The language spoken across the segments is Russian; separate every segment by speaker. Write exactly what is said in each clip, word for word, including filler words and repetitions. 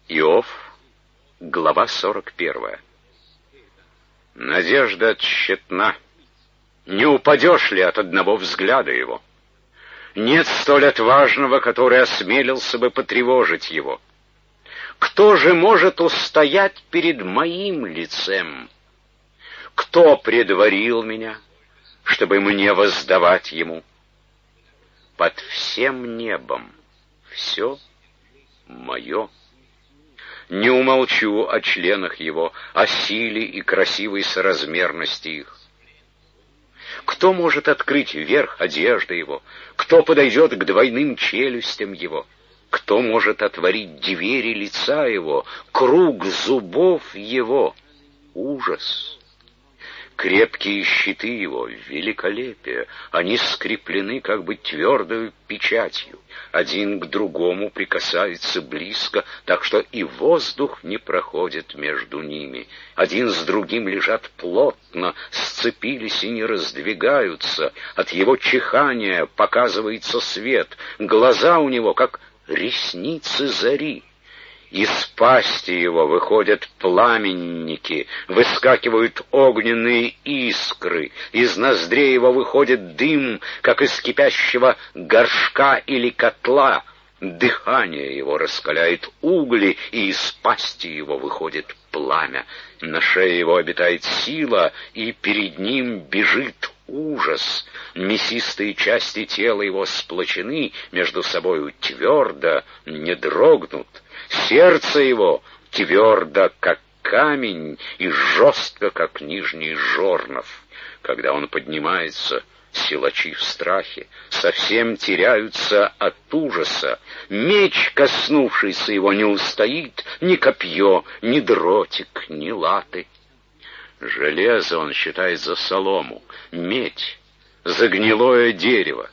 Speaker 1: Иов, глава сорок первая. Надежда тщетна. Не упадешь ли от одного взгляда его? Нет столь отважного, который осмелился бы потревожить его. Кто же может устоять перед моим лицем? Кто предварил меня, чтобы мне воздавать ему? Под всем небом все мое. Не умолчу о членах его, о силе и красивой соразмерности их. Кто может открыть верх одежды его? Кто подойдет к двойным челюстям его? Кто может отворить двери лица его, круг зубов его? Ужас! Крепкие щиты его — великолепие, они скреплены как бы твердою печатью. Один к другому прикасается близко, так что и воздух не проходит между ними. Один с другим лежат плотно, сцепились и не раздвигаются. От его чихания показывается свет, глаза у него как ресницы зари. Из пасти его выходят пламенники, выскакивают огненные искры, из ноздрей его выходит дым, как из кипящего горшка или котла. Дыхание его раскаляет угли, и из пасти его выходит пламя. На шее его обитает сила, и перед ним бежит ужас. Мясистые части тела его сплочены между собою твердо, не дрогнут. Сердце его твердо, как камень, и жестко, как нижний жорнов. Когда он поднимается, силачи в страхе совсем теряются от ужаса. Меч, коснувшийся его, не устоит, ни копье, ни дротик, ни латы. Железо он считает за солому, медь за гнилое дерево.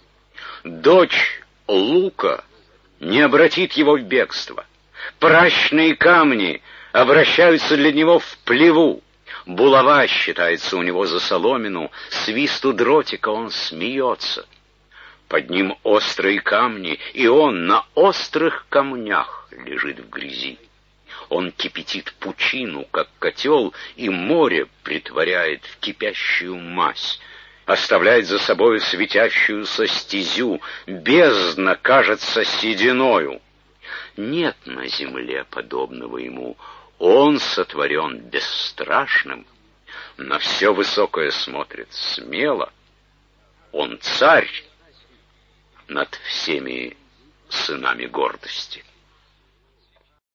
Speaker 1: Дочь лука не обратит его в бегство. Прачные камни обращаются для него в плеву. Булава считается у него за соломину, свисту дротика он смеется. Под ним острые камни, и он на острых камнях лежит в грязи. Он кипятит пучину, как котел, и море притворяет в кипящую мазь. Оставляет за собою светящуюся стезю, бездна кажется сединою. Нет на земле подобного ему, он сотворен бесстрашным, на все высокое смотрит смело. Он царь над всеми сынами гордости.